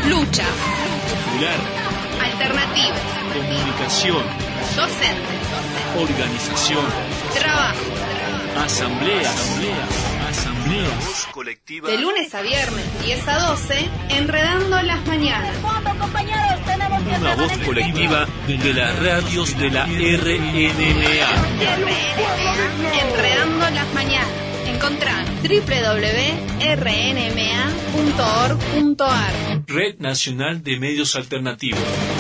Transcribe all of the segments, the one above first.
Lucha. Popular. Alternativo. Comunicación. Docentes. Organización. Trabajo. Asamblea. Voz colectiva. De lunes a viernes, 10 a 12, Enredando las Mañanas. Una voz colectiva de las radios de la RNMA. Enredando las Mañanas. Encontrá www.rnma.org.ar. Red Nacional de Medios Alternativos.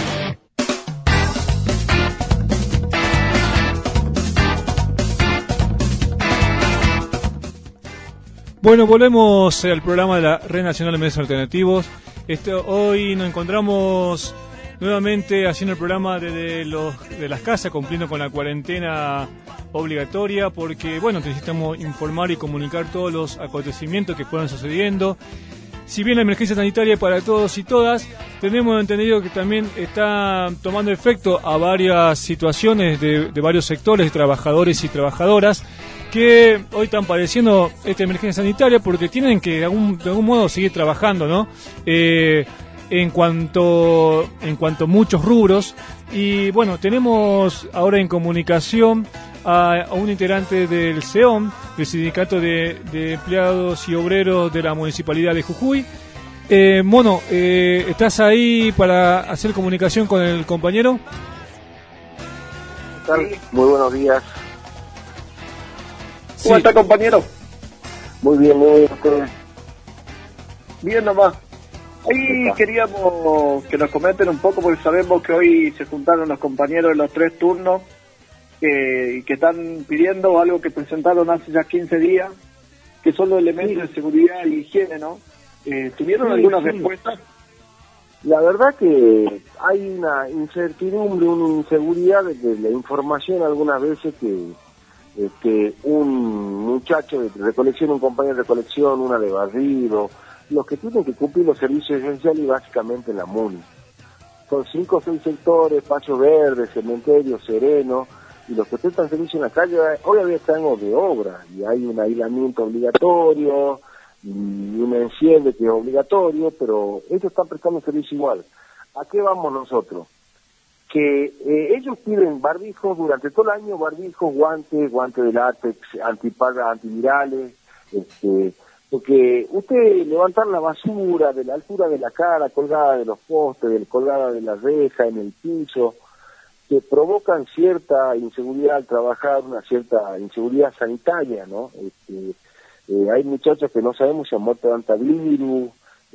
Bueno, volvemos al programa de la Red Nacional de Medios Alternativos. Hoy nos encontramos nuevamente haciendo el programa de las casas, cumpliendo con la cuarentena obligatoria, porque bueno, necesitamos informar y comunicar todos los acontecimientos que fueron sucediendo. Si bien la emergencia sanitaria para todos y todas, tenemos entendido que también está tomando efecto a varias situaciones de varios sectores de trabajadores y trabajadoras que hoy están padeciendo esta emergencia sanitaria porque tienen que de algún modo seguir trabajando, ¿no? En cuanto a muchos rubros. Y bueno, tenemos ahora en comunicación a un integrante del SEOM, del Sindicato de Empleados y Obreros de la Municipalidad de Jujuy. Mono, ¿estás ahí para hacer comunicación con el compañero? ¿Qué tal? Muy buenos días. ¿Cómo está, compañero? Muy bien, ustedes. Bien nomás. Ahí queríamos que nos comenten un poco, porque sabemos que hoy se juntaron los compañeros de los 3 turnos y que están pidiendo algo que presentaron hace ya 15 días, que son los elementos de seguridad y higiene, ¿no? ¿Tuvieron algunas respuestas? La verdad que hay una incertidumbre, una inseguridad de la información algunas veces que un muchacho de recolección, un compañero de recolección, una de barrido, los que tienen que cumplir los servicios esenciales y básicamente en la MUNI. Son 5 o 6 sectores: Paso Verde, Cementerio, Sereno, y los que prestan servicio en la calle obviamente están de obra, y hay un aislamiento obligatorio, y un encierre que es obligatorio, pero ellos están prestando servicio igual. ¿A qué vamos nosotros? Que ellos piden barbijos durante todo el año, barbijos, guantes de látex, antivirales, porque usted levantar la basura de la altura de la cara, colgada de los postes, colgada de la reja, en el piso, que provocan cierta inseguridad al trabajar, una cierta inseguridad sanitaria, ¿no? Hay muchachos que no sabemos si han muerto de antivirus,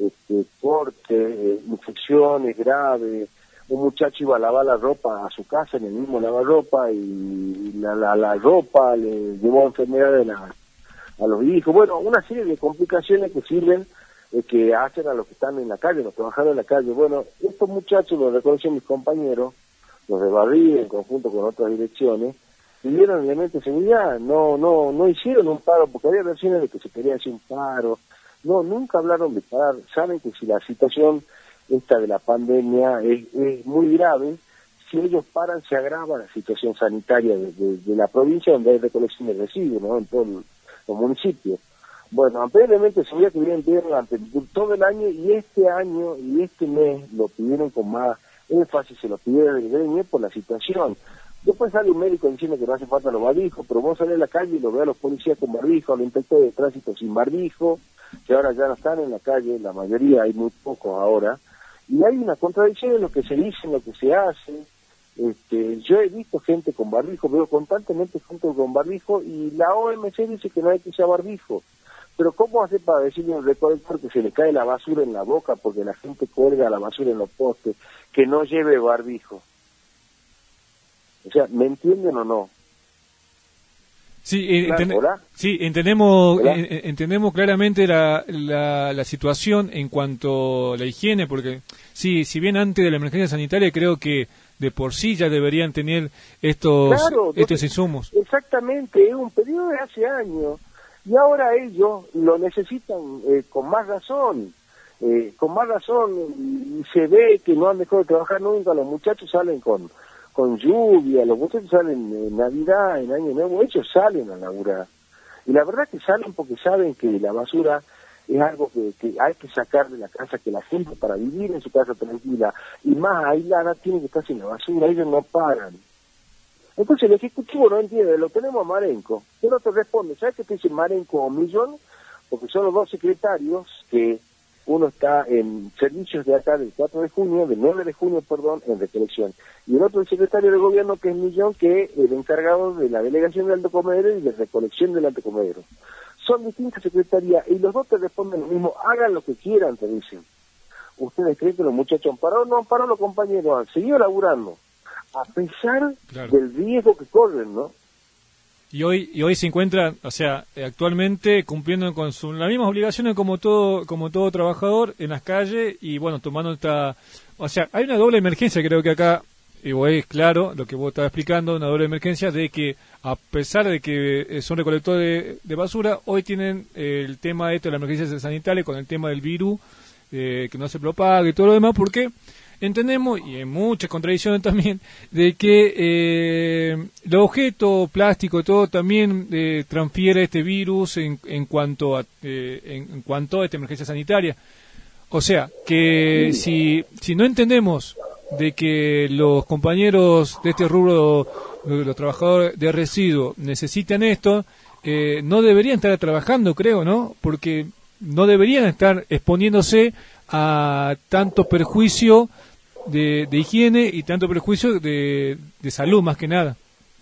cortes, infecciones graves. Un muchacho iba a lavar la ropa a su casa en el mismo lavarropa y la ropa le llevó enfermedades a los hijos. Bueno, una serie de complicaciones que sirven, que hacen a los que están en la calle, los trabajadores en la calle. Bueno, estos muchachos, los reconocen mis compañeros, los de Barrí, en conjunto con otras direcciones, pidieron elementos de seguridad. No hicieron un paro, porque había versiones de que se quería hacer un paro. No, nunca hablaron de parar. Saben que si la situación esta de la pandemia es muy grave, si ellos paran se agrava la situación sanitaria de la provincia, donde hay recolección de residuos, ¿no? En todos los municipios. Bueno, ampliamente seguridad que vienen pidiendo durante todo el año, y este año y este mes lo pidieron con más énfasis, se lo pidieron el gremio por la situación. Después sale un médico diciendo que no hace falta los barbijos, pero vos salís a la calle y lo ve a los policías con barbijo, a los inspectores de tránsito sin barbijo, que ahora ya no están en la calle, la mayoría, hay muy pocos ahora. Y hay una contradicción en lo que se dice, en lo que se hace. Yo he visto gente con barbijo, veo constantemente gente con barbijo, y la OMC dice que no hay que usar barbijo. Pero ¿cómo hace para decirle al recolector que se le cae la basura en la boca porque la gente cuelga la basura en los postes, que no lleve barbijo? O sea, ¿me entienden o no? Sí, sí, entendemos claramente la situación en cuanto a la higiene, porque sí, si bien antes de la emergencia sanitaria creo que de por sí ya deberían tener estos insumos. Exactamente, es un periodo de hace años, y ahora ellos lo necesitan con más razón, y se ve que no han dejado de trabajar nunca. Los muchachos salen con lluvia, los muchachos salen en Navidad, en Año Nuevo, ellos salen a laburar. Y la verdad que salen porque saben que la basura es algo que hay que sacar de la casa, que la gente para vivir en su casa tranquila y más aislada tiene que estar sin la basura, ellos no pagan. Entonces el Ejecutivo no entiende, lo tenemos a Marenco, pero te responde, ¿sabes qué te dice Marenco o Millón? Porque son los dos secretarios que uno está en servicios de acá del 4 de junio, del 9 de junio, perdón, en recolección. Y el otro el secretario de gobierno que es Millón, que es el encargado de la delegación del Alto Comedero y de recolección del Alto Comedero. Son distintas secretarías y los dos te responden lo mismo, hagan lo que quieran, te dicen. ¿Ustedes creen que los muchachos han parado? No han parado los compañeros, han seguido laburando, a pesar del riesgo que corren, ¿no? Y hoy se encuentran, o sea, actualmente cumpliendo con las mismas obligaciones como todo trabajador en las calles y bueno, tomando o sea, hay una doble emergencia, creo que acá, y es claro lo que vos estabas explicando, una doble emergencia de que a pesar de que son recolectores de basura, hoy tienen el tema de la emergencia sanitaria con el tema del virus, que no se propague y todo lo demás, porque entendemos, y hay muchas contradicciones también, de que los objetos plásticos, todo también transfiere este virus en cuanto a esta emergencia sanitaria. O sea, que si no entendemos de que los compañeros de este rubro, los trabajadores de residuos, necesitan esto, no deberían estar trabajando, creo, ¿no? Porque no deberían estar exponiéndose a tanto perjuicio de higiene y tanto perjuicio de salud, más que nada.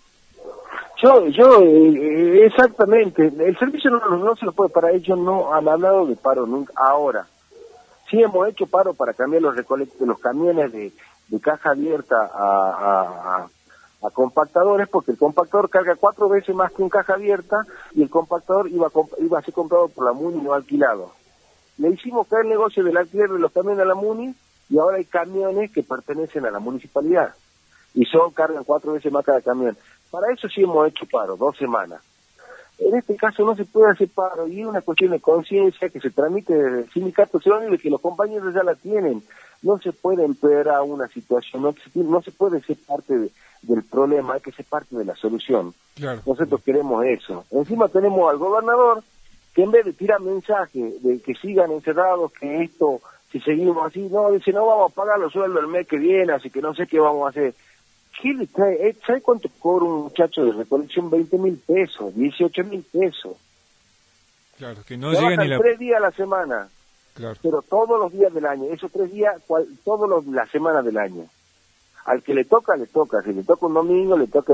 Exactamente, el servicio no se lo puede parar, ellos no han hablado de paro nunca. Ahora, sí hemos hecho paro para cambiar los camiones de caja abierta a compactadores, porque el compactador carga 4 veces más que un caja abierta y el compactador iba a ser comprado por la MUNI, no alquilado. Le hicimos caer el negocio del alquiler de los camiones a la MUNI y ahora hay camiones que pertenecen a la municipalidad y cargan 4 veces más cada camión. Para eso sí hemos hecho paro, 2 semanas. En este caso no se puede hacer paro y es una cuestión de conciencia que se transmite desde el sindicato, y que los compañeros ya la tienen. No se puede empeorar una situación, no se puede ser parte del problema, hay que ser parte de la solución. Claro. Nosotros queremos eso. Encima tenemos al gobernador que en vez de tirar mensajes de que sigan encerrados, que esto, si seguimos así, no, dice, no vamos a pagar los sueldos el mes que viene, así que no sé qué vamos a hacer. ¿Qué le trae? ¿Sabe cuánto cobra un muchacho de recolección? 20.000 pesos, 18.000 pesos. Claro, que no llega ni 3 días a la semana. Claro. Pero todos los días del año, esos 3 días, las semanas del año. Al que le toca, si le toca un domingo, le toca.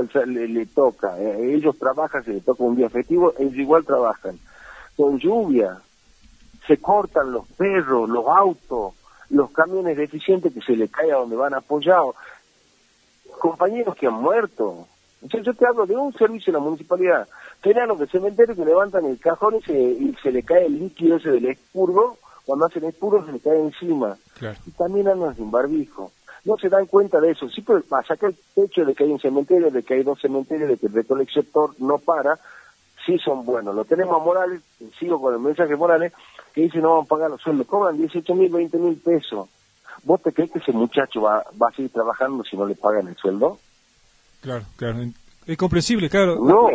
Ellos trabajan, si le toca un día festivo, ellos igual trabajan. Con lluvia, se cortan los perros, los autos, los camiones deficientes que se le cae a donde van apoyados. Compañeros que han muerto. Yo te hablo de un servicio de la municipalidad. Tenían los de cementerio que levantan el cajón y se le cae el líquido ese del expurgo. Cuando hacen expurgo se le cae encima. Claro. Y también andan sin barbijo. No se dan cuenta de eso. Sí, pero para sacar el techo de que hay un cementerio, de que hay 2 cementerios, de que el recolector no para, sí son buenos. Lo tenemos a Morales, sigo con el mensaje de Morales, que dice no van a pagar los sueldos. Cobran 18.000, 20.000 pesos. ¿Vos te crees que ese muchacho va a seguir trabajando si no le pagan el sueldo? Claro. Es comprensible, claro. No.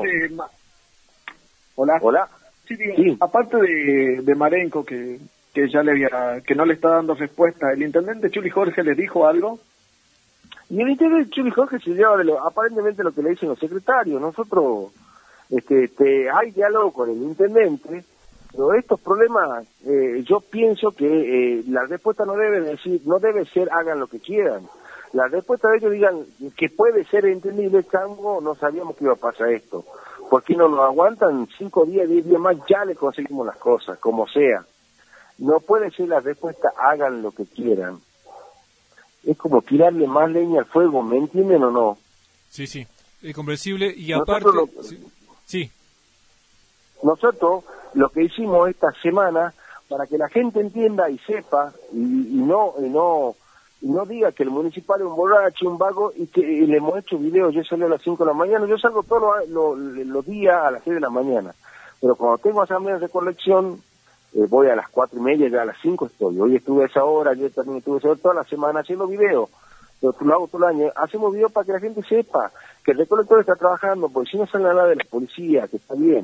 Hola. Sí. Aparte de Marenco, que ya que no le está dando respuesta, ¿el intendente Chuli Jorge le dijo algo? Y el intendente Chuli Jorge se lleva aparentemente lo que le dicen los secretarios. Nosotros hay diálogo con el intendente, pero estos problemas, yo pienso que la respuesta no debe ser hagan lo que quieran. La respuesta de ellos digan que puede ser entendible, Chango, no sabíamos que iba a pasar esto. ¿Por qué no nos aguantan 5 días, 10 días más? Ya le conseguimos las cosas, como sea. No puede ser la respuesta hagan lo que quieran. Es como tirarle más leña al fuego, ¿me entienden o no? Sí, es comprensible y aparte... Sí. Nosotros lo que hicimos esta semana, para que la gente entienda y sepa, y no diga que el municipal es un borracho, un vago, y que le hemos hecho videos. Yo salgo a las 5 de la mañana, yo salgo todos los días a las 6 de la mañana, pero cuando tengo asambleas de recolección, voy a las 4:30, ya a las 5 estoy. Hoy estuve a esa hora, yo también estuve a esa hora, toda la semana haciendo videos, pero lo hago todo el año. Hacemos videos para que la gente sepa que el recolector está trabajando, porque si no sale nada de la policía, que está bien.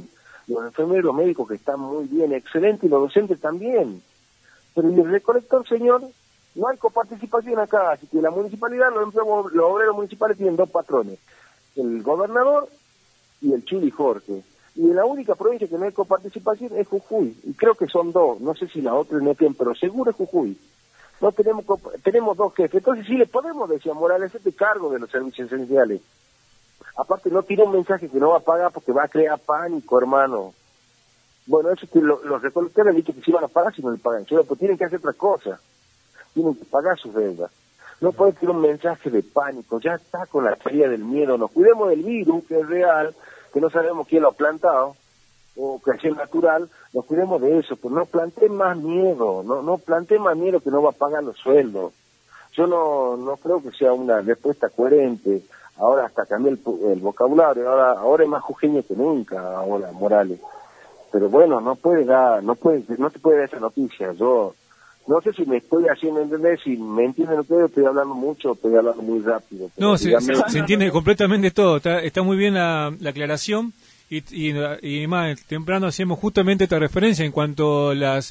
los enfermeros, los médicos que están muy bien, excelente, y los docentes también. Pero en el recolector, señor, no hay coparticipación acá, así que la municipalidad, los obreros municipales tienen dos patrones, el gobernador y el Chuli Jorge. Y en la única provincia que no hay coparticipación es Jujuy, y creo que son dos, no sé si la otra no tienen, pero seguro es Jujuy. No tenemos dos jefes, entonces sí le podemos decir a Morales, este cargo de los servicios esenciales. Aparte no tiene un mensaje que no va a pagar porque va a crear pánico, hermano. Bueno, eso es que los recolectores han dicho que sí van a pagar si no le pagan, pues tienen que hacer otra cosa, tienen que pagar sus deudas. No puede tener un mensaje de pánico, ya está con la teoría del miedo, nos cuidemos del virus, que es real, que no sabemos quién lo ha plantado, o que es natural, nos cuidemos de eso, pero no planteen más miedo, no planteen más miedo que no va a pagar los sueldos. Yo no creo que sea una respuesta coherente. Ahora hasta cambió el vocabulario, ahora es más jujeño que nunca, ahora Morales. Pero bueno, no te puede dar esa noticia. Yo no sé si me estoy haciendo entender, si me entienden ustedes, estoy hablando mucho, estoy hablando muy rápido. No, se entiende completamente todo, está muy bien la aclaración. Y más temprano hacíamos justamente esta referencia en cuanto a las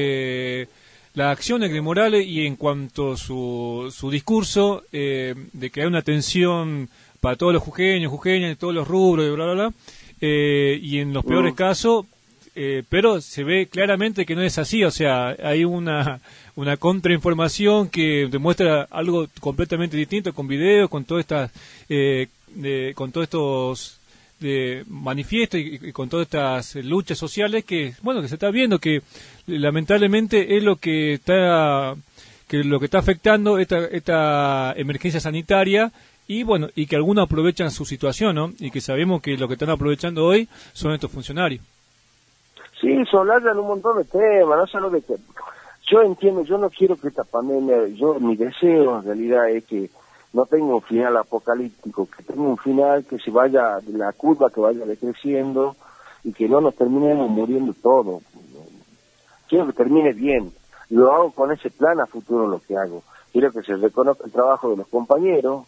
acciones de Morales y en cuanto a su discurso de que hay una atención para todos los jujeños, de todos los rubros, y bla, bla, bla, y en los peores casos, pero se ve claramente que no es así, o sea, hay una contrainformación que demuestra algo completamente distinto, con videos, con todas estas con todos estos manifiestos y con todas estas luchas sociales que se está viendo, que lamentablemente es lo que está afectando esta emergencia sanitaria, y que algunos aprovechan su situación, ¿no? Y que sabemos que lo que están aprovechando hoy son estos funcionarios. Sí, solayan un montón de temas, no solo de que yo entiendo, yo no quiero que esta pandemia, mi deseo en realidad es que no tenga un final apocalíptico, que tenga un final que se vaya, la curva que vaya decreciendo y que no nos terminemos muriendo todos. Quiero que termine bien, lo hago con ese plan a futuro lo que hago. Quiero que se reconozca el trabajo de los compañeros,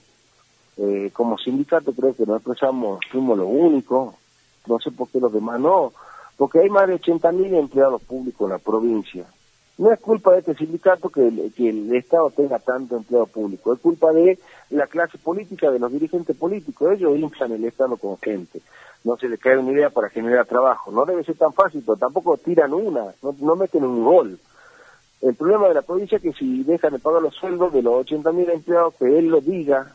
como sindicato creo que nosotros fuimos los únicos, no sé por qué los demás no, porque hay más de 80.000 empleados públicos en la provincia. No es culpa de este sindicato que el Estado tenga tanto empleo público, es culpa de la clase política, de los dirigentes políticos. Ellos inflan el Estado con gente, no se les cae una idea para generar trabajo. No debe ser tan fácil, pero tampoco tiran no meten un gol. El problema de la provincia es que si dejan de pagar los sueldos de los 80.000 empleados, que él lo diga,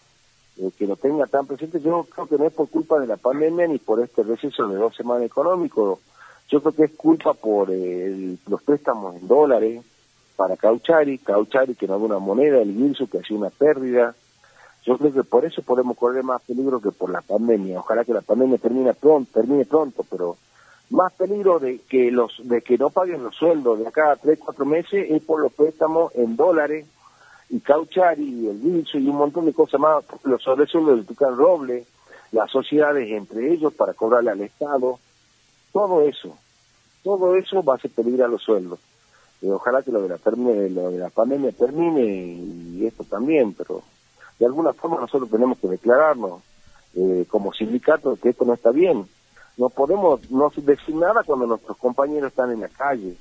que lo tenga tan presente, yo creo que no es por culpa de la pandemia ni por este receso de 2 semanas económico. Yo creo que es culpa por los préstamos en dólares para Cauchari que no da una moneda, el Guilso que hacía una pérdida. Yo creo que por eso podemos correr más peligro que por la pandemia. Ojalá que la pandemia termine pronto, pero más peligro de que no paguen los sueldos de acá a 3-4 meses es por los préstamos en dólares, y Cauchari y el Guilso y un montón de cosas más, los sobresueldos del Tucán Roble, las sociedades entre ellos para cobrarle al Estado. Todo eso va a hacer peligrar los sueldos. Ojalá que lo de la pandemia termine y esto también, pero de alguna forma nosotros tenemos que declararnos como sindicato que esto no está bien. No podemos no decir nada cuando nuestros compañeros están en la calle.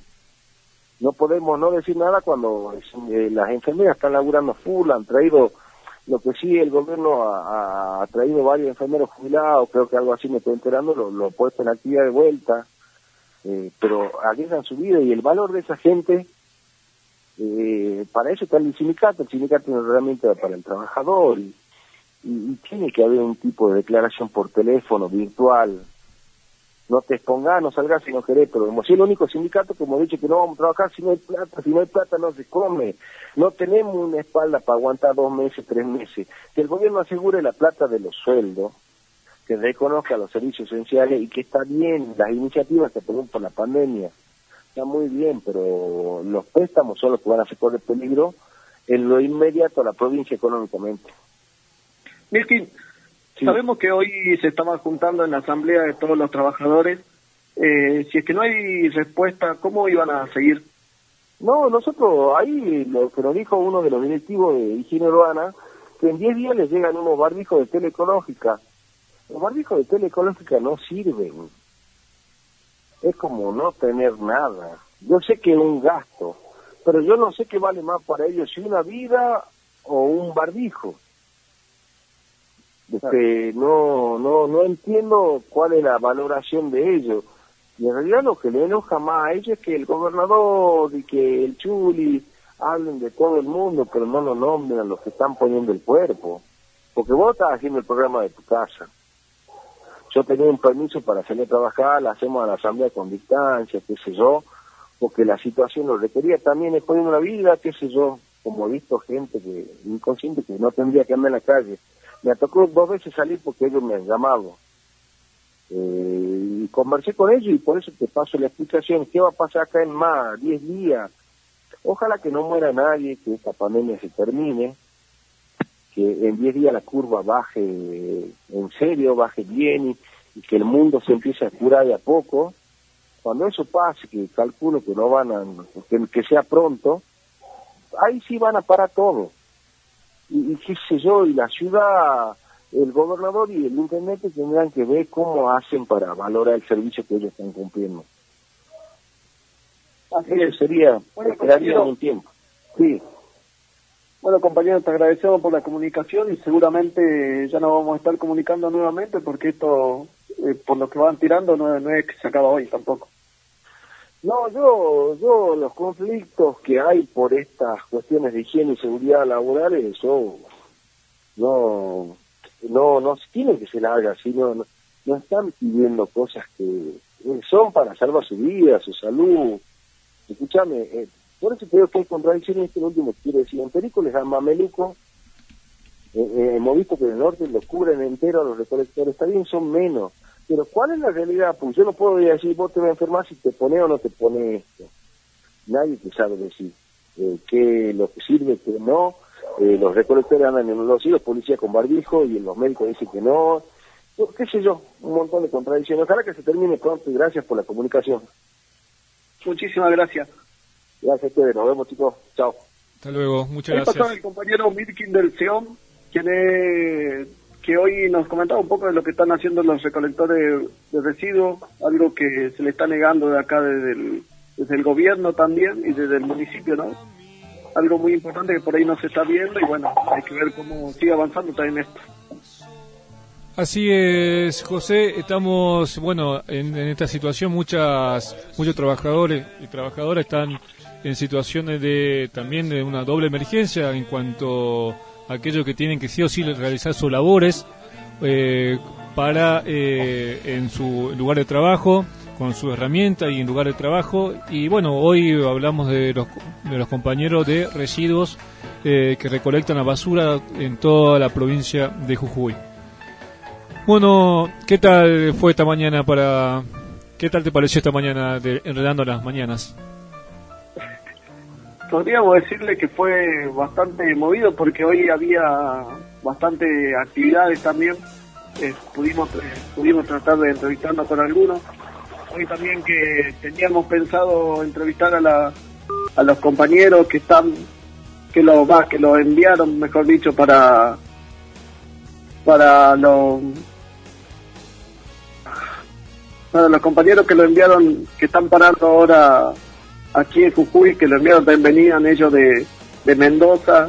No podemos no decir nada cuando las enfermeras están laburando full, han traído. Lo que sí, el gobierno ha traído varios enfermeros jubilados, creo que algo así me estoy enterando, lo ha puesto en actividad de vuelta, pero arriesgan su vida y el valor de esa gente, para eso está el sindicato es una herramienta para el trabajador y tiene que haber un tipo de declaración por teléfono, virtual. No te expongas, no salgas si no querés, pero como si es el único sindicato que hemos dicho que no vamos a trabajar si no hay plata no se come. No tenemos una espalda para aguantar 2 meses, 3 meses. Que el gobierno asegure la plata de los sueldos, que reconozca los servicios esenciales y que está bien, las iniciativas que tenemos por la pandemia, está muy bien, pero los préstamos son los que van a hacer correr peligro en lo inmediato a la provincia económicamente. Milkin, sí. Sabemos que hoy se estaban juntando en la asamblea de todos los trabajadores. Si es que no hay respuesta, ¿cómo iban a seguir? No, nosotros, ahí lo que nos dijo uno de los directivos de higiene urbana, que en 10 días les llegan unos barbijos de tela ecológica. Los barbijos de tela ecológica no sirven. es como no tener nada. Yo sé que es un gasto, pero yo no sé qué vale más para ellos, si una vida o un barbijo. No entiendo cuál es la valoración de ellos. Y en realidad lo que le enoja más a ellos es que el gobernador y que el Chuli hablen de todo el mundo, pero no lo nombren a los que están poniendo el cuerpo. Porque vos estás haciendo el programa de tu casa. Yo tenía un permiso para salir a trabajar, la hacemos a la asamblea con distancia, qué sé yo, porque la situación lo requería. También es poniendo una vida, qué sé yo, como he visto gente que inconsciente que no tendría que andar en la calle. Me tocó 2 veces salir porque ellos me han llamado. Y conversé con ellos y por eso te paso la explicación. ¿Qué va a pasar acá en más 10 días? Ojalá que no muera nadie, que esta pandemia se termine, que en 10 días la curva baje en serio, baje bien y que el mundo se empiece a curar de a poco. Cuando eso pase, que calculo que no van a, que sea pronto, ahí sí van a parar todo. Y qué sé yo, y la ciudad, el gobernador y el intendente tendrán que ver cómo hacen para valorar el servicio que ellos están cumpliendo. Así sería, esperaría un tiempo. Sí. Bueno, compañero, te agradecemos por la comunicación y seguramente ya nos vamos a estar comunicando nuevamente porque esto, por lo que van tirando, no es que se acaba hoy tampoco. No, yo los conflictos que hay por estas cuestiones de higiene y seguridad laborales, eso no tiene que ser larga, sino no están pidiendo cosas que son para salvar su vida, su salud. Escúchame, por eso creo que hay contradicciones. Este último que quiero decir, en Perico les dan mameluco, hemos visto que en el norte lo cubren entero a los recolectores, está bien, son menos, pero ¿cuál es la realidad? Pues yo no puedo decir, vos te vas a enfermar si te pone o no te pone esto. Nadie te sabe decir qué lo que sirve, que no. Los recolectores andan en los hilos, policías con barbijo, y los médicos dicen que no. Qué sé yo, un montón de contradicciones. Ojalá que se termine pronto y gracias por la comunicación. Muchísimas gracias. Gracias a ustedes, nos vemos, chicos. Chao. Hasta luego, muchas Ahí gracias. pasó el compañero Mirkin del SEOM, que hoy nos comentaba un poco de lo que están haciendo los recolectores de residuos, algo que se le está negando de acá desde el gobierno también y desde el municipio, ¿no? Algo muy importante que por ahí no se está viendo y bueno, hay que ver cómo sigue avanzando también esto. Así es, José, estamos, bueno, en esta situación muchos trabajadores y trabajadoras están en situaciones también de una doble emergencia en cuanto a aquellos que tienen que sí o sí realizar sus labores en su lugar de trabajo, con su herramienta y en lugar de trabajo. Y bueno, hoy hablamos de los compañeros de residuos que recolectan la basura en toda la provincia de Jujuy. Bueno, ¿qué tal fue esta mañana qué tal te pareció esta mañana de Enredando las Mañanas? Podríamos decirle que fue bastante movido porque hoy había bastante actividades también. Pudimos tratar de entrevistarnos con algunos. Hoy también que teníamos pensado entrevistar a los compañeros que lo enviaron, mejor dicho, para los compañeros que lo enviaron, que están parando ahora aquí en Jujuy, que lo enviaron, también venían ellos de Mendoza,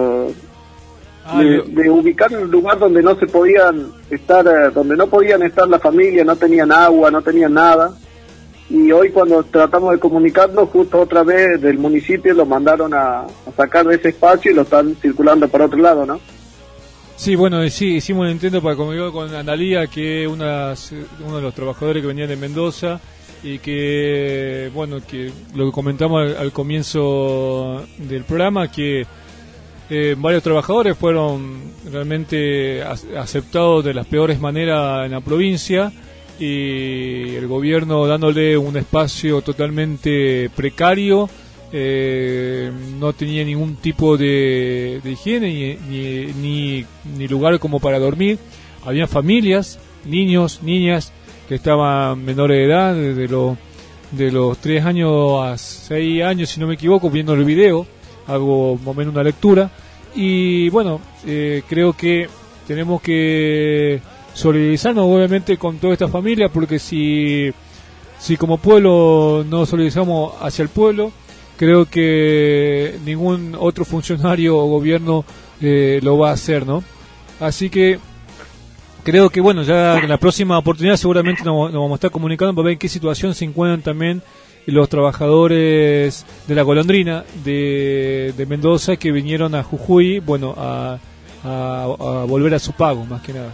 de ubicar un lugar donde no se podían estar, donde no podían estar la familia, no tenían agua, no tenían nada. Y hoy cuando tratamos de comunicarnos, justo otra vez del municipio lo mandaron a sacar de ese espacio y lo están circulando para otro lado, ¿no? Sí, bueno, sí, hicimos el intento para comunicar con Analía, que uno de los trabajadores que venían de Mendoza, y que, bueno, que lo que comentamos al comienzo del programa, que varios trabajadores fueron realmente aceptados de las peores maneras en la provincia, y el gobierno dándole un espacio totalmente precario. No tenía ningún tipo de higiene ni lugar como para dormir. Había familias, niños, niñas que estaban menores de edad, de los 3 años a 6 años, si no me equivoco, viendo el video. Hago más o menos una lectura. Y bueno, creo que tenemos que solidarizarnos obviamente con toda esta familia, porque si si como pueblo nos solidarizamos hacia el pueblo, creo que ningún otro funcionario o gobierno lo va a hacer, ¿no? Así que creo que, bueno, ya en la próxima oportunidad seguramente nos vamos a estar comunicando para ver en qué situación se encuentran también los trabajadores de la golondrina de Mendoza que vinieron a Jujuy, bueno, a volver a su pago, más que nada.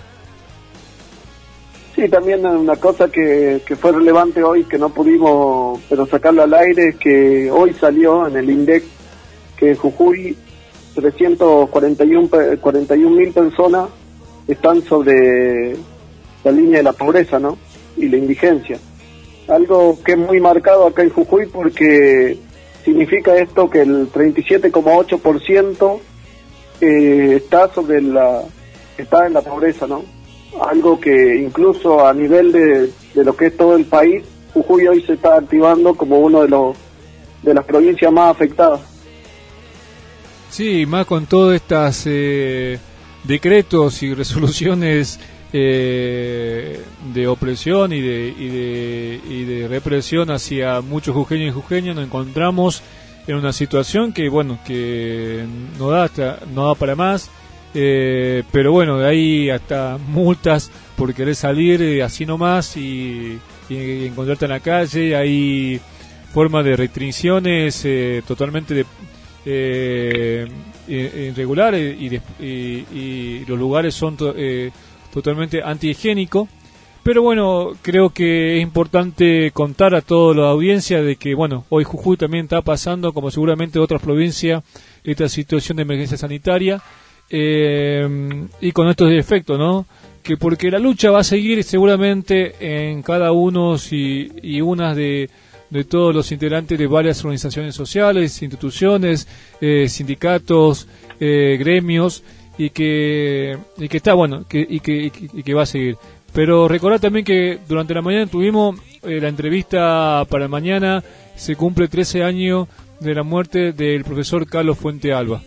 Sí, también una cosa que fue relevante hoy, que no pudimos pero sacarlo al aire, es que hoy salió en el INDEC que en Jujuy 341.000 personas están sobre la línea de la pobreza, ¿no? Y la indigencia. Algo que es muy marcado acá en Jujuy, porque significa esto que el 37,8% está en la pobreza, ¿no? Algo que incluso a nivel de lo que es todo el país, Jujuy hoy se está activando como uno de las provincias más afectadas. Sí, más con todas estas decretos y resoluciones de opresión y de represión hacia muchos jujeños y jujeñas, nos encontramos en una situación que, bueno, que no da para más, pero bueno, de ahí hasta multas por querer salir así nomás y encontrarte en la calle. Hay formas de restricciones totalmente irregulares y los lugares son totalmente antihigiénicos. Pero bueno, creo que es importante contar a toda la audiencia de que, bueno, hoy Jujuy también está pasando, como seguramente otras provincias, esta situación de emergencia sanitaria y con estos efectos, ¿no? Que porque la lucha va a seguir seguramente en cada uno y unas de todos los integrantes de varias organizaciones sociales, instituciones, sindicatos, gremios, y que está bueno, y que va a seguir. Pero recordad también que durante la mañana tuvimos la entrevista para mañana, se cumple 13 años de la muerte del profesor Carlos Fuente Alba.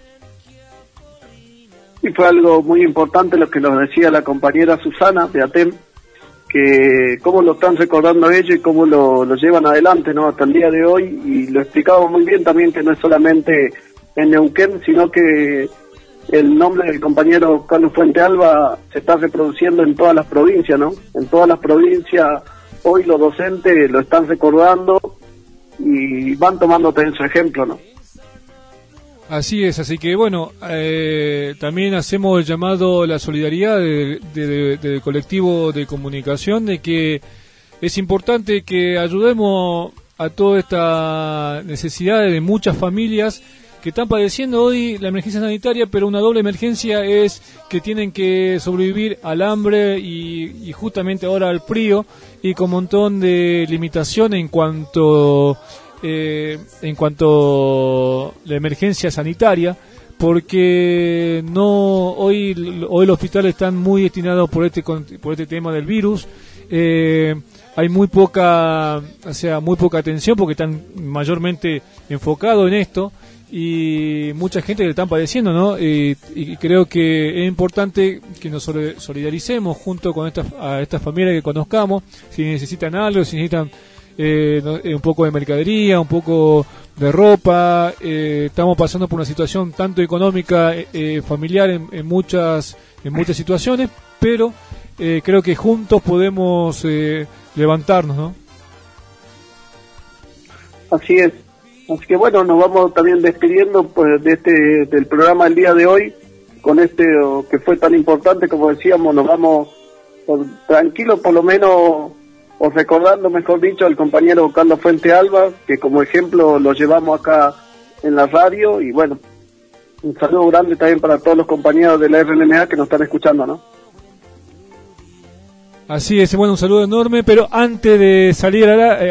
Y fue algo muy importante lo que nos decía la compañera Susana de ATEM, que cómo lo están recordando ellos y cómo lo llevan adelante, ¿no? Hasta el día de hoy, y lo explicaba muy bien también, que no es solamente en Neuquén, sino que el nombre del compañero Carlos Fuente Alba se está reproduciendo en todas las provincias, ¿no? En todas las provincias hoy los docentes lo están recordando y van tomando también su ejemplo, ¿no? Así es, así que bueno, también hacemos el llamado a la solidaridad del colectivo de comunicación, de que es importante que ayudemos a toda esta necesidad de muchas familias que están padeciendo hoy la emergencia sanitaria, pero una doble emergencia es que tienen que sobrevivir al hambre y justamente ahora al frío, y con un montón de limitaciones en cuanto la emergencia sanitaria, porque hoy los hospitales están muy destinados por este tema del virus. Hay muy poca atención porque están mayormente enfocados en esto, y mucha gente que le están padeciendo, ¿no? Y creo que es importante que nos solidaricemos junto con estas familias que conozcamos, si necesitan algo, si necesitan un poco de mercadería, un poco de ropa. Estamos pasando por una situación tanto económica, familiar en muchas situaciones, pero creo que juntos podemos levantarnos, ¿no? Así es. Así que bueno, nos vamos también despidiendo pues del programa del día de hoy, con que fue tan importante, como decíamos. Nos vamos tranquilos, por lo menos, o recordando, mejor dicho, al compañero Carlos Fuente Alba, que como ejemplo lo llevamos acá en la radio. Y bueno, un saludo grande también para todos los compañeros de la RNMA que nos están escuchando, ¿no? Así es, bueno, un saludo enorme, pero antes de salir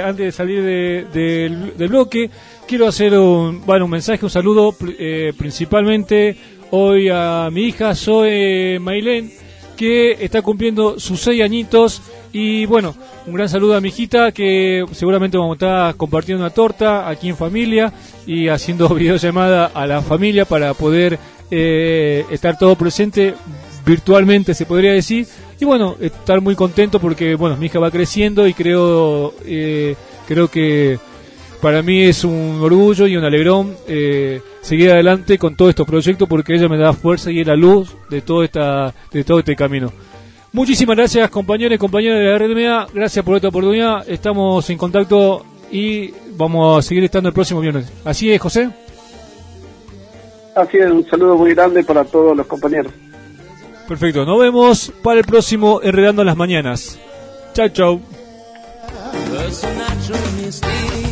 del bloque, quiero hacer un mensaje, un saludo principalmente hoy a mi hija Zoe Mailén, que está cumpliendo sus 6 añitos, y bueno, un gran saludo a mi hijita, que seguramente vamos a estar compartiendo una torta aquí en familia y haciendo videollamada a la familia para poder estar todo presente virtualmente, se podría decir. Y bueno, estar muy contento porque, bueno, mi hija va creciendo y creo que para mí es un orgullo y un alegrón seguir adelante con todos estos proyectos, porque ella me da fuerza y es la luz de todo este camino. Muchísimas gracias, compañeros y compañeras de la RMA, gracias por esta oportunidad, estamos en contacto y vamos a seguir estando el próximo viernes. ¿Así es, José? Así es, un saludo muy grande para todos los compañeros. Perfecto, nos vemos para el próximo Enredando las Mañanas. Chao, chao.